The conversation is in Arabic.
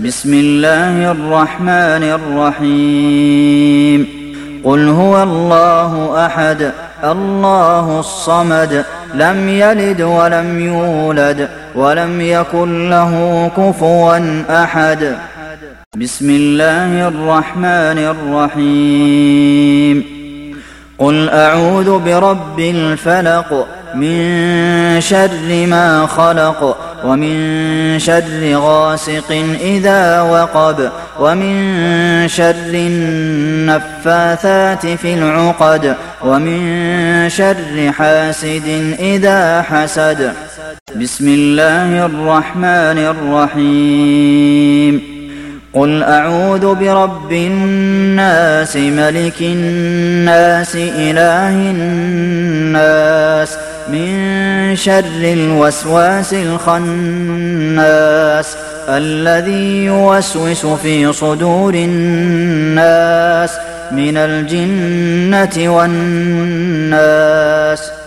بسم الله الرحمن الرحيم قل هو الله أحد الله الصمد لم يلد ولم يولد ولم يكن له كفوا أحد بسم الله الرحمن الرحيم قل أعوذ برب الفلق من شر ما خلق ومن شر غاسق إذا وقب ومن شر النفاثات في العقد ومن شر حاسد إذا حسد بسم الله الرحمن الرحيم قل أعوذ برب الناس ملك الناس إله الناس من شر الوسواس الخناس الذي يوسوس في صدور الناس من الجنة والناس